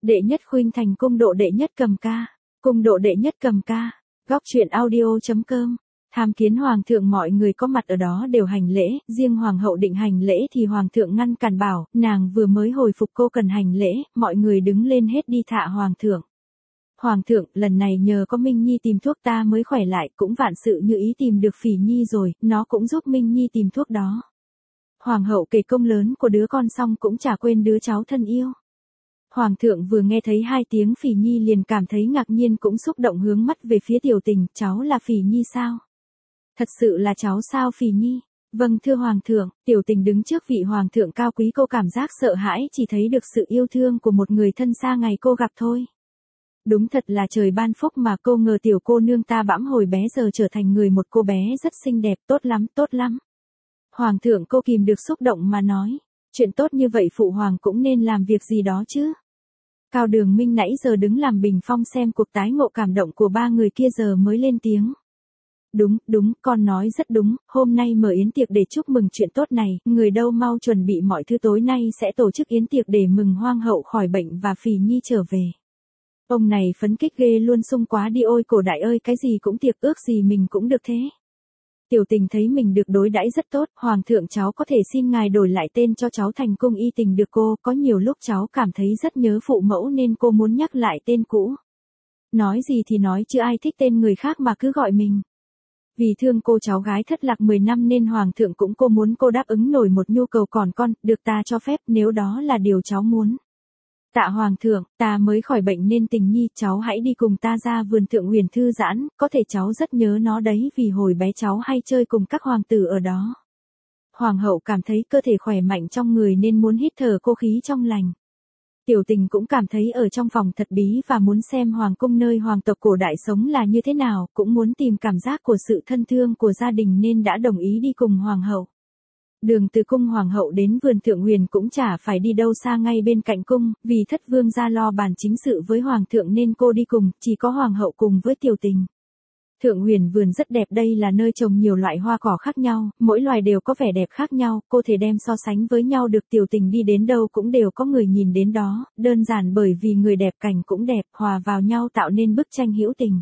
Đệ nhất khuynh thành cung độ đệ nhất cầm ca. Cung độ đệ nhất cầm ca. Góc truyện audio.com. Tham kiến hoàng thượng, mọi người có mặt ở đó đều hành lễ, riêng hoàng hậu định hành lễ thì hoàng thượng ngăn cản bảo, nàng vừa mới hồi phục cô cần hành lễ, mọi người đứng lên hết đi thạ hoàng thượng. Hoàng thượng, lần này nhờ có Minh Nhi tìm thuốc ta mới khỏe lại, cũng vạn sự như ý tìm được Phỉ Nhi rồi, nó cũng giúp Minh Nhi tìm thuốc đó. Hoàng hậu kể công lớn của đứa con xong cũng chả quên đứa cháu thân yêu. Hoàng thượng vừa nghe thấy hai tiếng Phỉ Nhi liền cảm thấy ngạc nhiên, cũng xúc động hướng mắt về phía Tiểu Tình, cháu là Phỉ Nhi sao? Thật sự là cháu sao Phỉ Nhi? Vâng thưa hoàng thượng. Tiểu Tình đứng trước vị hoàng thượng cao quý, cô cảm giác sợ hãi, chỉ thấy được sự yêu thương của một người thân xa ngày cô gặp thôi. Đúng thật là trời ban phúc mà, cô ngờ tiểu cô nương ta bẵm hồi bé giờ trở thành người một cô bé rất xinh đẹp, tốt lắm, tốt lắm. Hoàng thượng, cô kìm được xúc động mà nói, chuyện tốt như vậy phụ hoàng cũng nên làm việc gì đó chứ. Cao Đường Minh nãy giờ đứng làm bình phong xem cuộc tái ngộ cảm động của ba người kia giờ mới lên tiếng. Đúng, con nói rất đúng, hôm nay mở yến tiệc để chúc mừng chuyện tốt này, người đâu mau chuẩn bị mọi thứ, tối nay sẽ tổ chức yến tiệc để mừng hoàng hậu khỏi bệnh và Phỉ Nhi trở về. Ông này phấn kích ghê luôn, sung quá đi, ôi cổ đại ơi, cái gì cũng tiệc, ước gì mình cũng được thế. Tiểu Tình thấy mình được đối đãi rất tốt, hoàng thượng cháu có thể xin ngài đổi lại tên cho cháu thành Cung Y Tình được cô, có nhiều lúc cháu cảm thấy rất nhớ phụ mẫu nên cô muốn nhắc lại tên cũ. Nói gì thì nói chứ ai thích tên người khác mà cứ gọi mình. Vì thương cô cháu gái thất lạc 10 năm nên hoàng thượng cũng cô muốn cô đáp ứng nổi một nhu cầu còn con, được ta cho phép nếu đó là điều cháu muốn. Tạ hoàng thượng, ta mới khỏi bệnh nên Tình Nhi, cháu hãy đi cùng ta ra vườn Thượng Huyền thư giãn, có thể cháu rất nhớ nó đấy vì hồi bé cháu hay chơi cùng các hoàng tử ở đó. Hoàng hậu cảm thấy cơ thể khỏe mạnh trong người nên muốn hít thở cô khí trong lành. Tiểu Tình cũng cảm thấy ở trong phòng thật bí và muốn xem hoàng cung nơi hoàng tộc cổ đại sống là như thế nào, cũng muốn tìm cảm giác của sự thân thương của gia đình nên đã đồng ý đi cùng hoàng hậu. Đường từ cung hoàng hậu đến vườn Thượng Huyền cũng chả phải đi đâu xa, ngay bên cạnh cung, vì thất vương gia lo bàn chính sự với hoàng thượng nên cô đi cùng, chỉ có hoàng hậu cùng với Tiểu Tình. Thượng Huyền vườn rất đẹp, đây là nơi trồng nhiều loại hoa cỏ khác nhau, mỗi loài đều có vẻ đẹp khác nhau, cô thể đem so sánh với nhau được. Tiểu Tình đi đến đâu cũng đều có người nhìn đến đó, đơn giản bởi vì người đẹp cảnh cũng đẹp, hòa vào nhau tạo nên bức tranh hữu tình.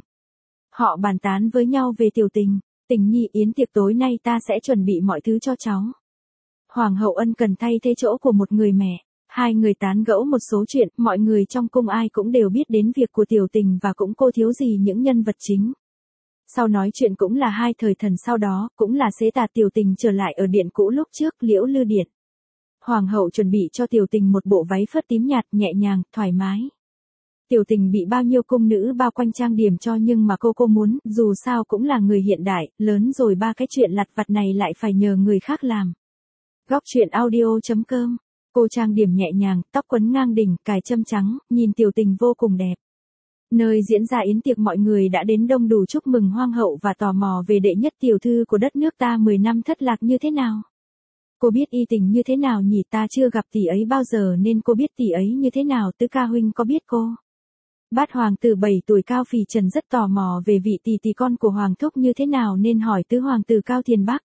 Họ bàn tán với nhau về Tiểu Tình. Tình Nhi, yến tiệc tối nay ta sẽ chuẩn bị mọi thứ cho cháu. Hoàng hậu ân cần thay thế chỗ của một người mẹ. Hai người tán gẫu một số chuyện, mọi người trong cung ai cũng đều biết đến việc của Tiểu Tình và cũng cô thiếu gì những nhân vật chính. Sau nói chuyện cũng là hai thời thần, sau đó cũng là xế tà Tiểu Tình trở lại ở điện cũ lúc trước, Liễu Lư Điện. Hoàng hậu chuẩn bị cho Tiểu Tình một bộ váy phớt tím nhạt, nhẹ nhàng, thoải mái. Tiểu Tình bị bao nhiêu cung nữ bao quanh trang điểm cho nhưng mà cô muốn, dù sao cũng là người hiện đại, lớn rồi ba cái chuyện lặt vặt này lại phải nhờ người khác làm. Góc truyện audio.com. Cô trang điểm nhẹ nhàng, tóc quấn ngang đỉnh, cài châm trắng, nhìn Tiểu Tình vô cùng đẹp. Nơi diễn ra yến tiệc mọi người đã đến đông đủ chúc mừng hoàng hậu và tò mò về đệ nhất tiểu thư của đất nước ta 10 năm thất lạc như thế nào. Cô biết Y Tình như thế nào nhỉ, ta chưa gặp tỷ ấy bao giờ nên cô biết tỷ ấy như thế nào, Tứ ca huynh có biết cô? Bát hoàng tử 7 tuổi Cao Phì Trần rất tò mò về vị tỷ con của hoàng thúc như thế nào nên hỏi tứ hoàng tử Cao Thiền Bắc.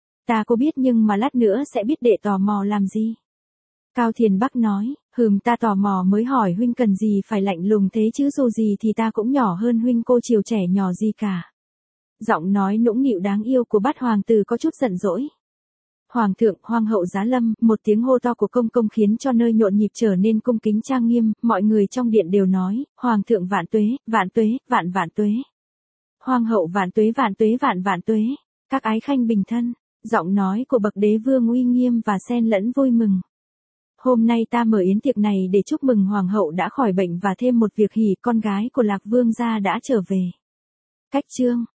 Ta biết nhưng mà lát nữa sẽ biết, đệ tò mò làm gì? Cao Thiền Bắc nói, ta tò mò mới hỏi huynh, cần gì phải lạnh lùng thế chứ, dù gì thì ta cũng nhỏ hơn huynh, cô chiều trẻ nhỏ gì cả. Giọng nói nũng nịu đáng yêu của Bát hoàng tử có chút giận dỗi. Hoàng thượng, hoàng hậu giá lâm, một tiếng hô to của công công khiến cho nơi nhộn nhịp trở nên cung kính trang nghiêm, mọi người trong điện đều nói, hoàng thượng vạn tuế, vạn tuế, vạn tuế. Hoàng hậu vạn tuế, vạn tuế, vạn tuế. Các ái khanh bình thân. Giọng nói của bậc đế vương uy nghiêm và xen lẫn vui mừng. Hôm nay ta mở yến tiệc này để chúc mừng hoàng hậu đã khỏi bệnh và thêm một việc hỉ, con gái của Lạc Vương gia đã trở về. Cách chương